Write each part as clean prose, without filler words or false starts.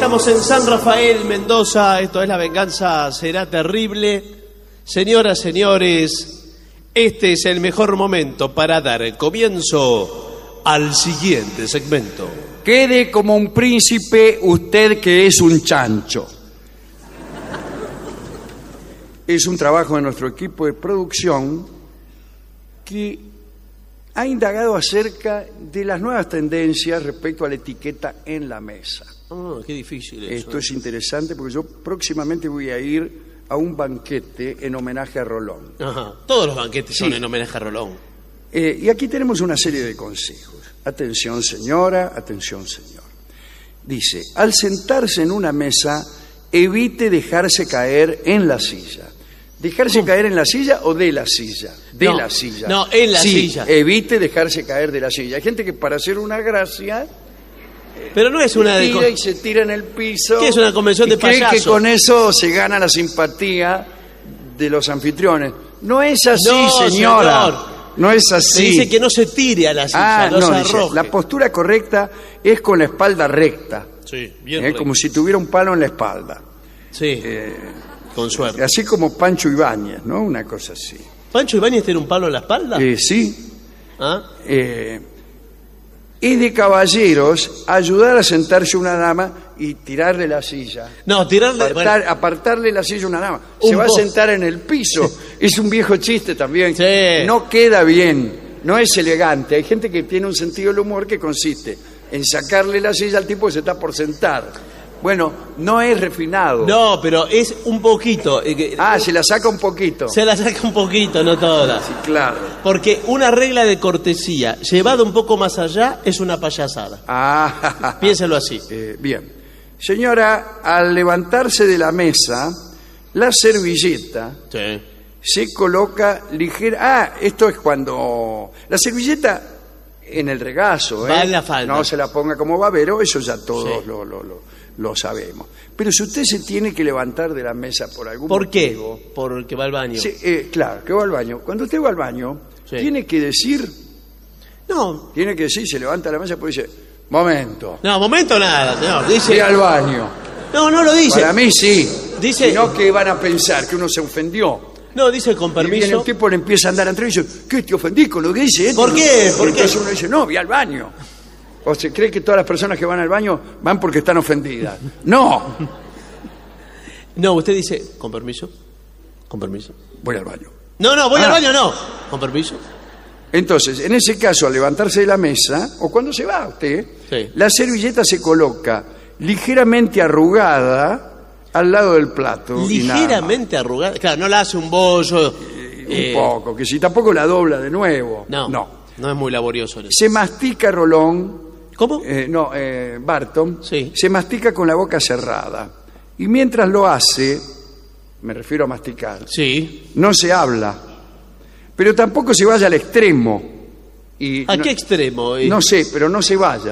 Estamos en San Rafael, Mendoza. Esto es La Venganza Será Terrible. Señoras, señores, este es el mejor momento para dar comienzo al siguiente segmento. Quede como un príncipe usted que es un chancho. Es un trabajo de nuestro equipo de producción que ha indagado acerca de las nuevas tendencias respecto a la etiqueta en la mesa. Qué difícil eso. Esto es interesante porque yo próximamente voy a ir a un banquete en homenaje a Rolón. Ajá. Todos los banquetes son en homenaje a Rolón. Y aquí tenemos una serie de consejos. Atención señora, atención señor. Dice, al sentarse en una mesa, evite dejarse caer en la silla. ¿Dejarse caer en la silla o de la silla? De la silla. No, en la silla. Evite dejarse caer de la silla. Hay gente que para hacer una gracia... Pero no es una de... Tira y se tira en el piso. ¿Qué es una convención de payasos? Cree que con eso se gana la simpatía de los anfitriones. No es así, no, señora. Señor. No es así. Se dice que no se tire a la silla, no se arroje. Dice, la postura correcta es con la espalda recta. Sí, bien recta. Como si tuviera un palo en la espalda. Sí, con suerte. Así como Pancho Ibáñez, ¿no? Una cosa así. ¿Pancho Ibáñez tiene un palo en la espalda? Sí. ¿Ah? Es de caballeros ayudar a sentarse una dama y tirarle la silla. No, tirarle... Apartarle la silla a una dama. Un Se va a poco. sentar en el piso. Es un viejo chiste también. Sí. No queda bien, no es elegante. Hay gente que tiene un sentido del humor que consiste en sacarle la silla al tipo que se está por sentar. Bueno, no es refinado. No, pero es un poquito. Se la saca un poquito. Se la saca un poquito, no toda. Sí, claro. Porque una regla de cortesía llevada un poco más allá es una payasada. Piénselo así. Bien. Señora, al levantarse de la mesa, la servilleta se coloca ligera... esto es cuando... La servilleta en el regazo, va en la falda. No se la ponga como babero, eso ya todos lo sabemos. Pero si usted se tiene que levantar de la mesa por algún motivo... ¿Por qué? Porque va al baño. Sí, claro, que va al baño. Cuando usted va al baño, tiene que decir... No. Tiene que decir, se levanta de la mesa y pues dice, momento. No, momento nada, señor. Dice... Voy al baño. No lo dice. Para mí sí. Dice... Sino que van a pensar que uno se ofendió. No, dice con Y permiso. viene el tipo, le empieza a andar entre y dice, ¿qué te ofendí con lo que dice? ¿Por qué? ¿Por qué? Entonces uno dice, no, voy al baño. O se cree que todas las personas que van al baño van porque están ofendidas. No. No, usted dice, con permiso. Con permiso. Voy al baño. No, voy al baño, no. Con permiso. Entonces, en ese caso, al levantarse de la mesa, o cuando se va usted, la servilleta se coloca ligeramente arrugada al lado del plato. Ligeramente arrugada. Claro, no la hace un bollo. Un poco, que si tampoco la dobla de nuevo. No es muy laborioso. Se mastica Rolón. ¿Cómo? Barton. Se mastica con la boca cerrada. Y mientras lo hace, me refiero a masticar, no se habla. Pero tampoco se vaya al extremo. ¿A qué extremo? No sé, pero no se vaya.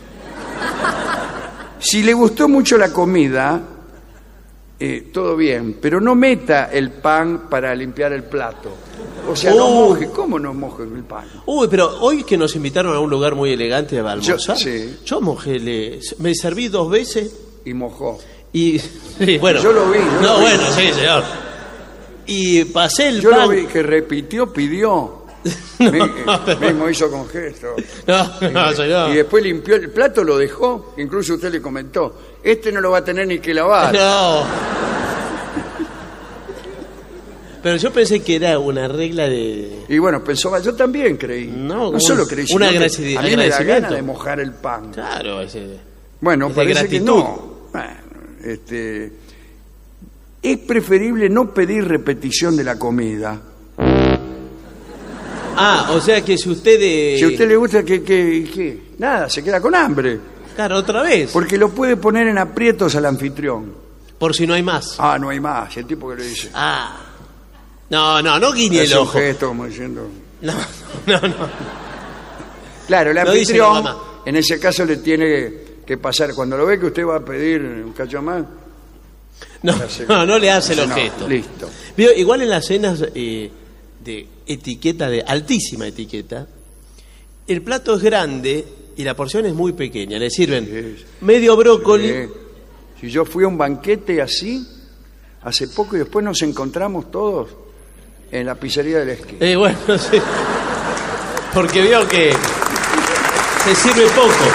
Si le gustó mucho la comida, todo bien, pero no meta el pan para limpiar el plato. O sea, no moje. ¿Cómo no moje el pan? Uy, pero hoy que nos invitaron a un lugar muy elegante a almorzar, yo mojé, me serví 2 veces. Y mojó. Y, bueno. Yo lo vi. Sí, señor. Y pasé el pan. Yo lo vi que repitió, pidió. Mismo hizo con gesto. No, señor. Y después limpió el plato, lo dejó. Incluso usted le comentó, no lo va a tener ni que lavar. No. Pero yo pensé que era una regla de... Y bueno, pensó, yo también creí. No solo creí, sino que a mí me da ganas de mojar el pan. Claro, bueno, parece gratitud. Que no. Bueno, es preferible no pedir repetición de la comida. O sea que si usted... Si a usted le gusta que nada, se queda con hambre. Claro, otra vez. Porque lo puede poner en aprietos al anfitrión. Por si no hay más. No hay más. El tipo que le dice... No guiñe el ojo. Es un gesto como diciendo... No. Claro, el anfitrión, en ese caso le tiene que pasar. Cuando lo ve que usted va a pedir un cacho más... No le hace los gestos. Listo. Igual en las cenas de etiqueta, de altísima etiqueta, el plato es grande y la porción es muy pequeña. Le sirven medio brócoli, Si yo fui a un banquete así hace poco y después nos encontramos todos en la pizzería de la esquina. Bueno, sí. Porque veo que se sirve poco.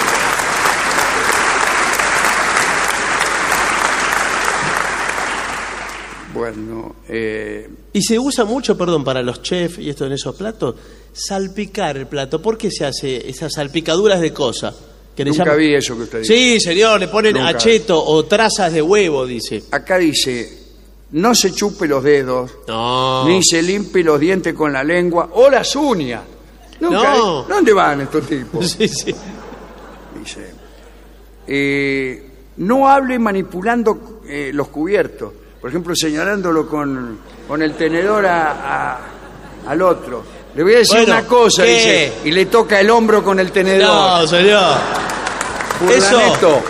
Bueno, Y se usa mucho, perdón, para los chefs y esto en esos platos, salpicar el plato. ¿Por qué se hace esas salpicaduras de cosas? Que le nunca llaman... vi eso que usted dice. Sí, señor, le ponen Nunca. acheto o trazas de huevo, dice. Acá dice, no se chupe los dedos, No. ni se limpie los dientes con la lengua o las uñas. Nunca No. ¿Dónde van estos tipos? Sí, sí. Dice, no hable manipulando los cubiertos. Por ejemplo, señalándolo con el tenedor al otro. Le voy a decir Bueno, una cosa, ¿qué? dice, y le toca el hombro con el tenedor. No, señor. Furlaneto.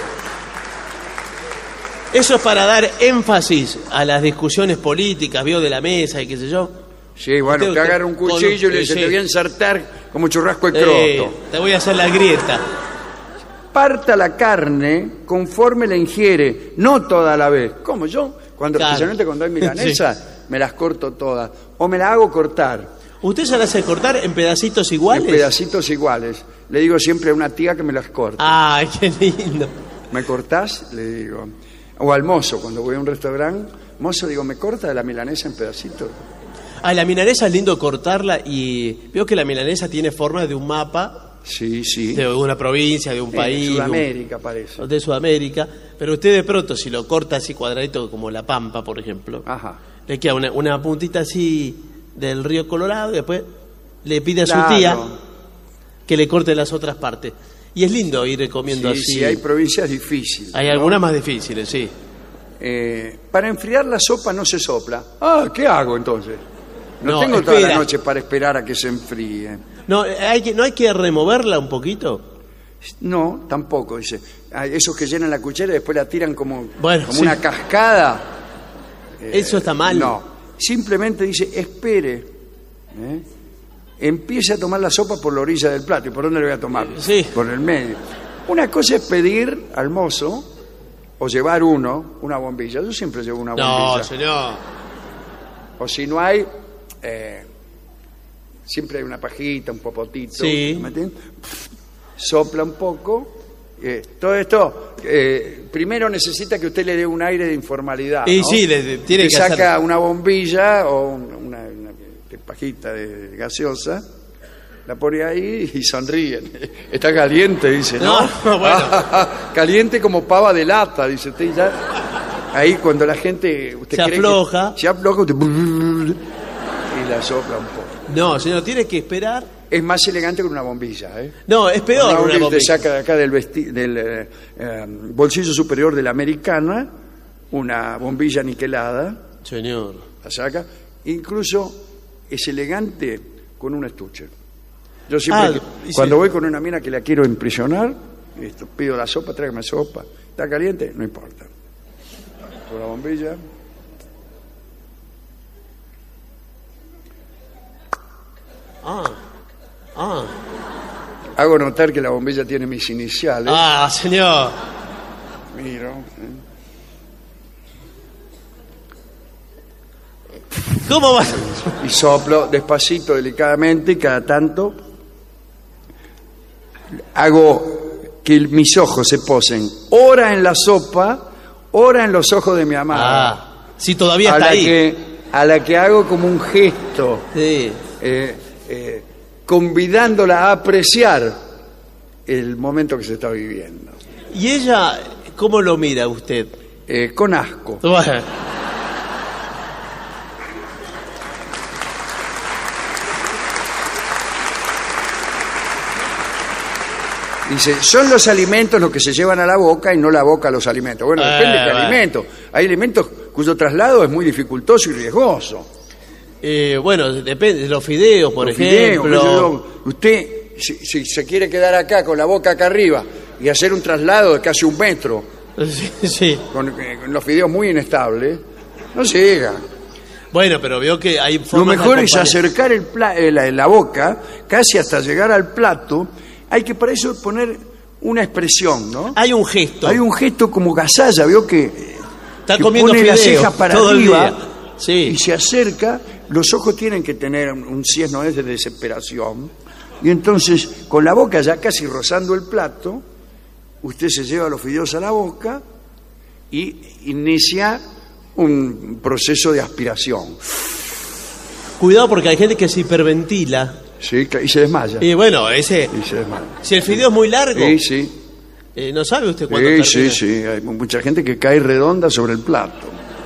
Eso es para dar énfasis a las discusiones políticas, vio, de la mesa y qué sé yo. Sí, bueno, Usted- te agarra un cuchillo y le dice, sí. te voy a ensartar como churrasco el croto. Te voy a hacer la grieta. Parta la carne conforme la ingiere, no toda a la vez. Como yo, Claro. especialmente cuando hay milanesa, me las corto todas. O me la hago cortar ¿Usted se la hace cortar en pedacitos iguales? en pedacitos iguales. Le digo siempre a una tía que me las corte. Ay, qué lindo. ¿Me cortás? Le digo. O al mozo, cuando voy a un restaurante, mozo, digo, ¿me corta la milanesa en pedacitos? Ah, la milanesa es lindo cortarla y veo que la milanesa tiene forma de un mapa Sí, sí. de una provincia, de un país. de un- Sudamérica parece. de Sudamérica, pero usted de pronto si lo corta así cuadradito como la Pampa, por ejemplo, Ajá. le queda una puntita así del río Colorado y después le pide a su Claro. tía que le corte las otras partes. Y es lindo ir comiendo Sí, así. sí, hay provincias difíciles. Hay ¿no? algunas más difíciles, sí. Para enfriar la sopa no se sopla. Ah, ¿qué hago entonces? No, tengo toda espera. la noche para esperar a que se enfríe. No hay que removerla un poquito. No, tampoco, dice. Hay esos que llenan la cuchara y después la tiran como Bueno, sí. una cascada. Eso está mal. No, simplemente dice, espere. Empiece a tomar la sopa por la orilla del plato. ¿Y por dónde le voy a tomar? Sí. Por el medio. Una cosa es pedir al mozo o llevar una bombilla. Yo siempre llevo una No, bombilla. señor. O si no hay, siempre hay una pajita, un popotito. Sí. ¿Me entiendes? Sopla un poco. Todo esto, primero necesita que usted le dé un aire de informalidad. Y ¿no? sí, tiene Usted que saca hacer... una bombilla o una pajita de gaseosa, la pone ahí y sonríe. Está caliente, dice, ¿no? No, bueno. Caliente como pava de lata, dice usted. Ya. Ahí cuando la gente... Usted Se cree afloja. se afloja, usted... Y la sopla un poco. No, señor, tiene que esperar. Es más elegante con una bombilla, ¿eh? No, es peor una Te bombilla. saca de acá del bolsillo superior de la americana una bombilla niquelada, Señor. la saca. Incluso es elegante con un estuche. Yo siempre, y cuando sí. voy con una mina que la quiero impresionar, pido la sopa, tráigame sopa. ¿Está caliente? No importa. Con la bombilla. Hago notar que la bombilla tiene mis iniciales. Ah, señor. Miro. ¿Cómo va? Y soplo despacito, delicadamente, y cada tanto hago que mis ojos se posen ora en la sopa, ora en los ojos de mi amada. Ah, sí, todavía está ahí. A la que hago como un gesto, Sí. convidándola a apreciar el momento que se está viviendo. ¿Y ella cómo lo mira usted? Con asco. Bueno, Dice, son los alimentos los que se llevan a la boca y no la boca a los alimentos. Bueno, depende de qué bueno. alimento. Hay alimentos cuyo traslado es muy dificultoso y riesgoso. bueno, depende de los fideos, por Los fideos, ejemplo. qué sé yo. Usted, si se quiere quedar acá con la boca acá arriba y hacer un traslado de casi 1 metro, Sí, sí. con los fideos muy inestables, no llega. Bueno, pero veo que hay Lo formas de mejor es acompañar. acercar la boca casi hasta llegar al plato. Hay que para eso poner una expresión, ¿no? Hay un gesto. Hay un gesto como Gasalla, ¿vio? Que comiendo pone las fideos cejas para todo el arriba día. Sí. y se acerca. Los ojos tienen que tener un cieno de desesperación. Y entonces, con la boca ya casi rozando el plato, usted se lleva los fideos a la boca y inicia un proceso de aspiración. Cuidado porque hay gente que se hiperventila. Sí, y se desmaya. Y bueno, Y se desmaya. si el fideo es muy largo, Sí, sí. no sabe usted cuándo Sí, termina. sí, sí. Hay mucha gente que cae redonda sobre el plato.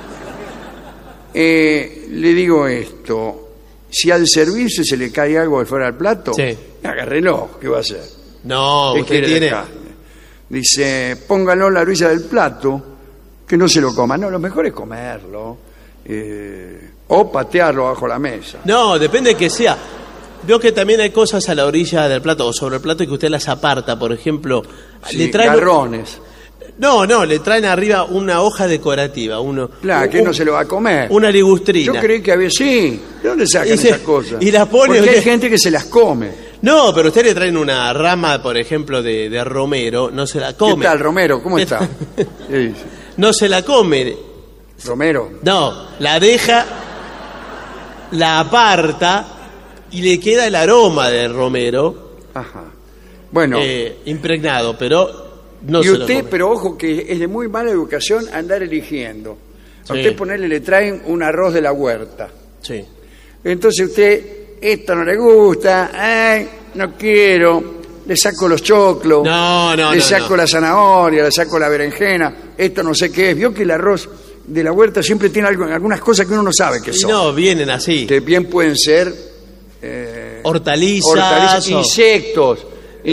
Le digo esto. Si al servirse se le cae algo de fuera del plato, Sí. agárrelo. ¿Qué va a hacer? No, ¿Qué usted quiere de tiene... carne? Dice, póngalo en la orilla del plato, que no se lo coma. No, lo mejor es comerlo. O patearlo bajo la mesa. No, depende de que sea. Veo que también hay cosas a la orilla del plato o sobre el plato y que usted las aparta, por ejemplo. Sí, garrones. No, le traen arriba una hoja decorativa. Claro, que no se lo va a comer. Una ligustrina. Yo creí que había... Sí, ¿de dónde sacan esas cosas? Y las pone... Porque hay gente que se las come. No, pero usted le traen una rama, por ejemplo, de romero, no se la come. ¿Qué tal, Romero? ¿Cómo está? ¿Qué dice? No se la come. Romero. No, la deja, la aparta y le queda el aroma del romero Ajá. Bueno, impregnado, pero no y se lo usted, come. pero ojo que es de muy mala educación andar eligiendo. A Sí. usted ponerle, le traen un arroz de la huerta. Sí. Entonces usted, esto no le gusta, ay, no quiero, le saco los choclos, le saco la zanahoria, le saco la berenjena, esto no sé qué es. Vio que el arroz de la huerta siempre tiene algunas cosas que uno no sabe qué Y son. no, vienen así. Que bien pueden ser Hortalizas. insectos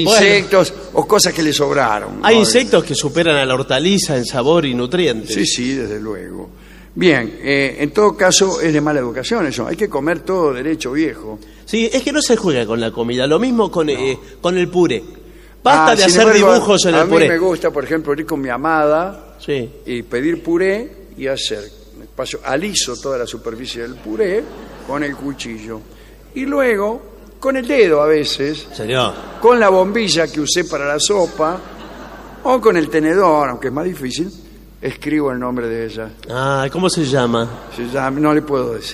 o cosas que le sobraron. Hay ¿no? insectos que superan a la hortaliza en sabor y nutrientes. Sí, sí, desde luego. Bien, en todo caso es de mala educación eso. Hay que comer todo derecho, viejo. Sí, es que no se juega con la comida. Lo mismo con el puré. Basta de sin hacer embargo, dibujos en a el mí puré. me gusta, por ejemplo, ir con mi amada Sí. y pedir puré y hacer, aliso toda la superficie del puré con el cuchillo. Y luego, con el dedo a veces, Señor. con la bombilla que usé para la sopa, o con el tenedor, aunque es más difícil, escribo el nombre de ella. Ah, ¿cómo se llama? No le puedo decir.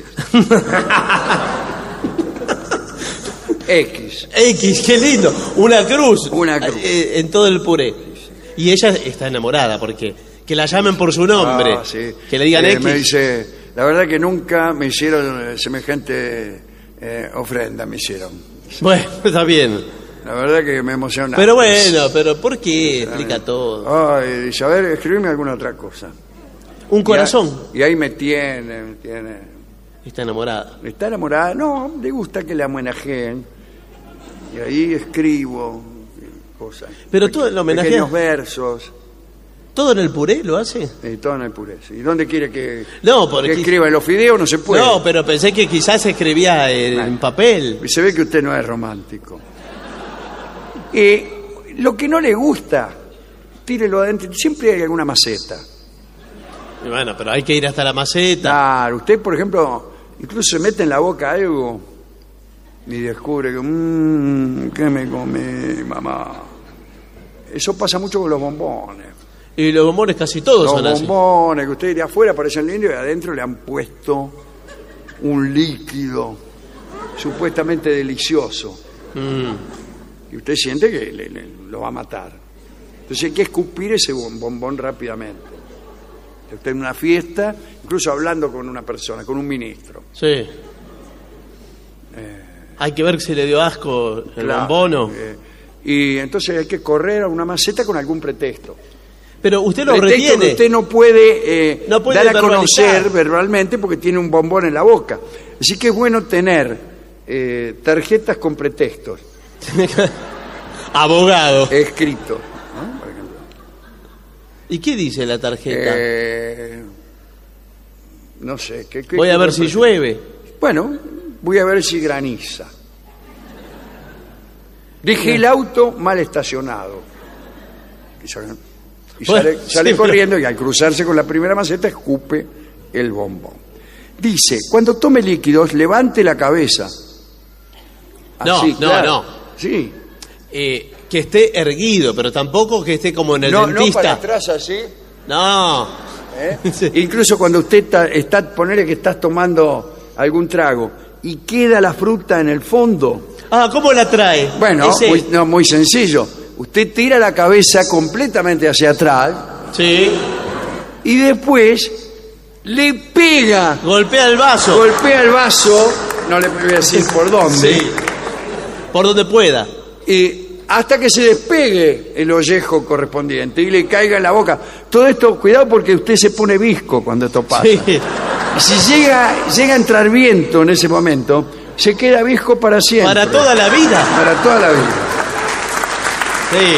X. X, qué lindo. Una cruz. Una cruz. En todo el puré. Y ella está enamorada porque que la llamen por su nombre. Ah, sí. Que le digan X. Me dice, la verdad que nunca me hicieron semejante ofrenda, me hicieron. Bueno, está bien. La verdad que me emociona. Pero bueno, pero ¿por qué? Explica todo. Ay, dice, a ver, escribime alguna otra cosa. Un corazón. Y ahí me tiene. Está enamorada. ¿Está enamorada? No, le gusta que la homenajeen. Y ahí escribo cosas. Pero todo el homenaje. Pequeños versos. ¿Todo en el puré lo hace? Todo en el puré. ¿Y dónde quiere que porque escriba? En los fideos no se puede. No, pero pensé que quizás escribía en papel. Y se ve que usted no es romántico. Y lo que no le gusta, tírelo adentro. Siempre hay alguna maceta. Y bueno, pero hay que ir hasta la maceta. Claro, usted, por ejemplo, incluso se mete en la boca algo y descubre que, ¿qué me comí, mamá? Eso pasa mucho con los bombones. Y los bombones casi todos son Los así. bombones que usted de afuera parecen lindos y adentro le han puesto un líquido supuestamente delicioso. Y usted siente que lo va a matar. Entonces hay que escupir ese bombón rápidamente. Usted en una fiesta, incluso hablando con una persona, con un ministro. Sí. Hay que ver si le dio asco el Claro, bombono. y entonces hay que correr a una maceta con algún pretexto. Pero usted lo Pretexto retiene. que usted no puede, No puede dar a verbalizar. conocer verbalmente porque tiene un bombón en la boca. Así que es bueno tener tarjetas con pretextos Abogado. escritos. ¿No? Por ejemplo. ¿Y qué dice la tarjeta? No sé. Voy a ver si llueve. Bueno, voy a ver si graniza. Dejé el auto mal estacionado. Y sale sí, corriendo y al cruzarse con la primera maceta escupe el bombón. Dice, cuando tome líquidos, levante la cabeza. No, Así, no, claro. no. Sí. que esté erguido, pero tampoco que esté como en el No, no dentista. para atrás así. No. ¿Eh? Sí. Incluso cuando usted ponele que estás tomando algún trago y queda la fruta en el fondo. Ah, ¿cómo la trae? Bueno, Ese- muy sencillo. Usted tira la cabeza completamente hacia atrás Sí. y después le pega, Golpea el vaso. golpea el vaso, no le voy a decir por dónde, Sí. Por donde pueda. hasta que se despegue el ollejo correspondiente y le caiga en la boca. Todo esto, cuidado porque usted se pone visco cuando esto pasa. Sí. Y si llega a entrar viento en ese momento, se queda visco para siempre. Para toda la vida. Para toda la vida. Sí.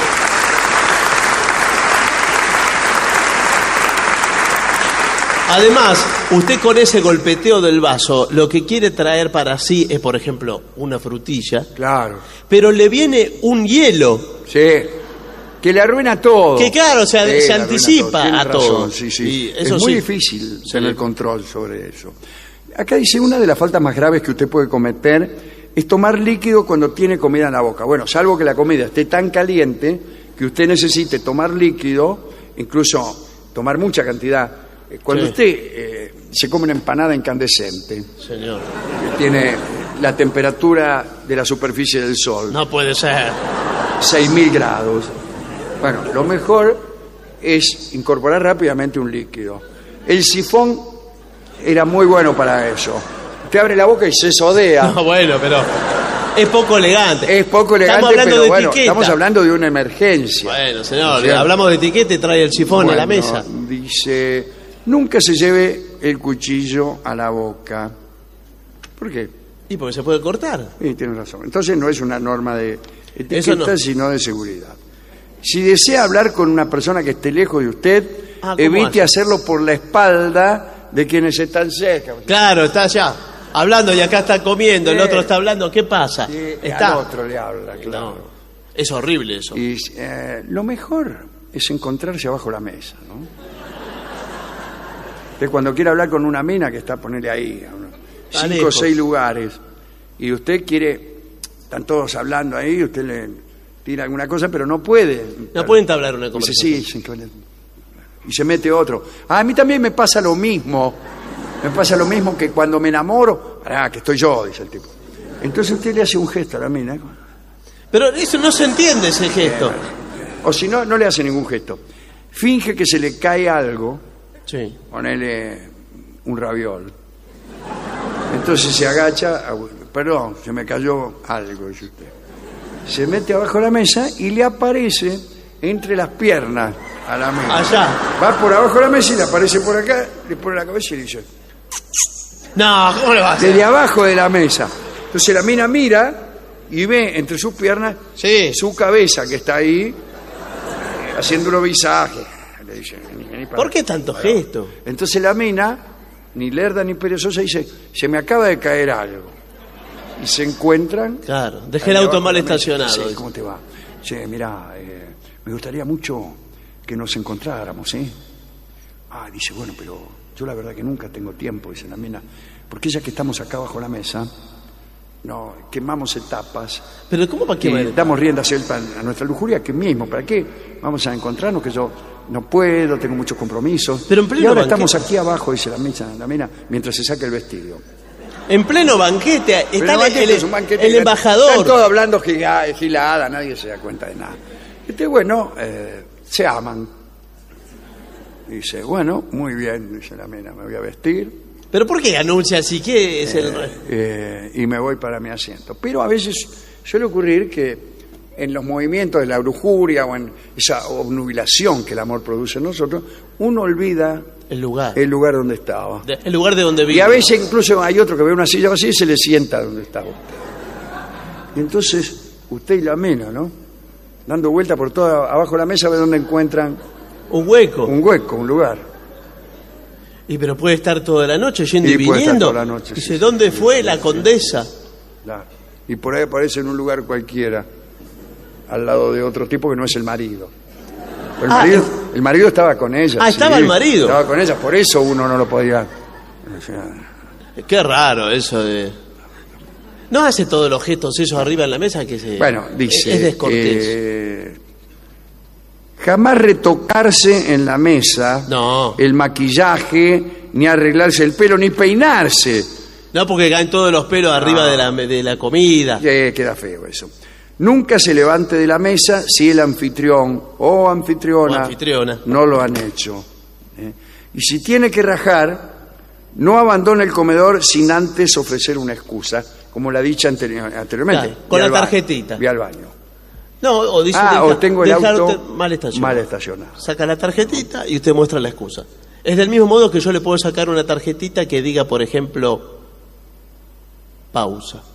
Además, usted con ese golpeteo del vaso, lo que quiere traer para sí es, por ejemplo, una frutilla, Claro. pero le viene un hielo. Sí. Que le arruina todo. Que claro, se le arruina anticipa Tiene a razón, todo. Sí, sí. Y Es eso muy sí. difícil tener control sobre eso. Acá dice, una de las faltas más graves que usted puede cometer es tomar líquido cuando tiene comida en la boca. Bueno, salvo que la comida esté tan caliente que usted necesite tomar líquido, incluso tomar mucha cantidad. Cuando Sí. usted se come una empanada incandescente, Señor. que tiene la temperatura de la superficie del sol, No puede ser. 6.000 grados. Bueno, lo mejor es incorporar rápidamente un líquido. El sifón era muy bueno para eso. Usted abre la boca y se sodea. No, bueno, pero es poco elegante. Es poco elegante, Estamos hablando pero de bueno, etiqueta. estamos hablando de una emergencia. Bueno, señor, ¿Cierto? hablamos de etiqueta y trae el sifón a la Bueno, mesa. Dice, nunca se lleve el cuchillo a la boca. ¿Por qué? Y porque se puede cortar. Sí, tiene razón. Entonces no es una norma de Eso etiqueta, no. sino de seguridad. Si desea hablar con una persona que esté lejos de usted, ¿Cómo evite hace? hacerlo por la espalda de quienes están cerca. Claro, está allá hablando y acá está comiendo, el Sí. otro está hablando. ¿Qué pasa? Y Está. al otro le habla, claro. No, es horrible eso. Y lo mejor es encontrarse abajo la mesa, ¿no? Usted cuando quiere hablar con una mina que está, ponerle ahí, a unos 5 o lejos. 6 lugares, y usted quiere, están todos hablando ahí, usted le tira alguna cosa, pero no puede. No pueden entablar una Dice, conversación. sí, y se mete otro. A mí también me pasa lo mismo. Me pasa lo mismo que cuando me enamoro. Que estoy yo, dice el tipo. Entonces usted le hace un gesto a la mina. Pero eso no se entiende, ese gesto. O si no, no le hace ningún gesto. Finge que se le cae algo, Sí. ponele un raviol. Entonces se agacha, perdón, se me cayó algo, dice usted. Se mete abajo de la mesa y le aparece entre las piernas a la mesa. Allá. Va por abajo de la mesa y le aparece por acá, le pone la cabeza y le dice, No, ¿cómo le va a hacer? desde abajo de la mesa. Entonces la mina mira y ve entre sus piernas Sí. su cabeza que está ahí haciendo un visaje. Le dice, "Vení para ¿Por acá". qué tanto gesto? Entonces la mina, ni lerda ni perezosa, dice, se me acaba de caer algo. Y se encuentran. Claro, dejé ahí el auto abajo mal de la mesa. estacionado. Sí, ¿cómo te va? Sí, mira, me gustaría mucho que nos encontráramos, ¿eh? Dice, bueno, pero yo la verdad que nunca tengo tiempo, dice la mina, porque ya que estamos acá bajo la mesa, no, quemamos etapas Pero ¿cómo para qué? y damos rienda suelta a nuestra lujuria, que mismo, ¿para qué? Vamos a encontrarnos, que yo no puedo, tengo muchos compromisos. Pero en pleno y ahora banquete. estamos aquí abajo, dice la mina, mientras se saca el vestido. En pleno banquete Pero está el banquete es un banquete el que embajador. Están todos hablando gilada, nadie se da cuenta de nada. Bueno, se aman. Dice, bueno, muy bien, dice la mina, me voy a vestir ¿Pero por qué anuncia así? ¿Qué es el...? y me voy para mi asiento. Pero a veces suele ocurrir que en los movimientos de la lujuria o en esa obnubilación que el amor produce en nosotros, uno olvida El lugar. el lugar donde estaba. El lugar de donde vive. Y a veces incluso hay otro que ve una silla vacía y se le sienta donde estaba usted. Y entonces usted y la mina, ¿no? Dando vuelta por toda abajo de la mesa, ve dónde encuentran Un hueco. un hueco, un lugar. Y pero puede estar toda la noche yendo y Y puede estar viniendo. toda la noche, Dice, sí, ¿dónde sí, fue sí, la sí. condesa? Claro. Y por ahí aparece en un lugar cualquiera, al lado de otro tipo que no es el marido. Pero el marido estaba con ella. Estaba el marido. Estaba con ella, por eso uno no lo podía. O sea, Qué raro eso de... No hace todos los gestos esos arriba en la mesa que se... Bueno, dice... Es descortés. Jamás retocarse en la mesa, No. el maquillaje, ni arreglarse el pelo, ni peinarse. No, porque caen todos los pelos arriba de la comida. Queda feo eso. Nunca se levante de la mesa si el anfitrión o anfitriona, no lo han hecho. Y si tiene que rajar, no abandone el comedor sin antes ofrecer una excusa, como la dicha anteriormente. Claro, con la tarjetita. Voy al baño. No, o dice o tengo el auto mal estacionado. Saca la tarjetita y usted muestra la excusa. Es del mismo modo que yo le puedo sacar una tarjetita que diga, por ejemplo, pausa.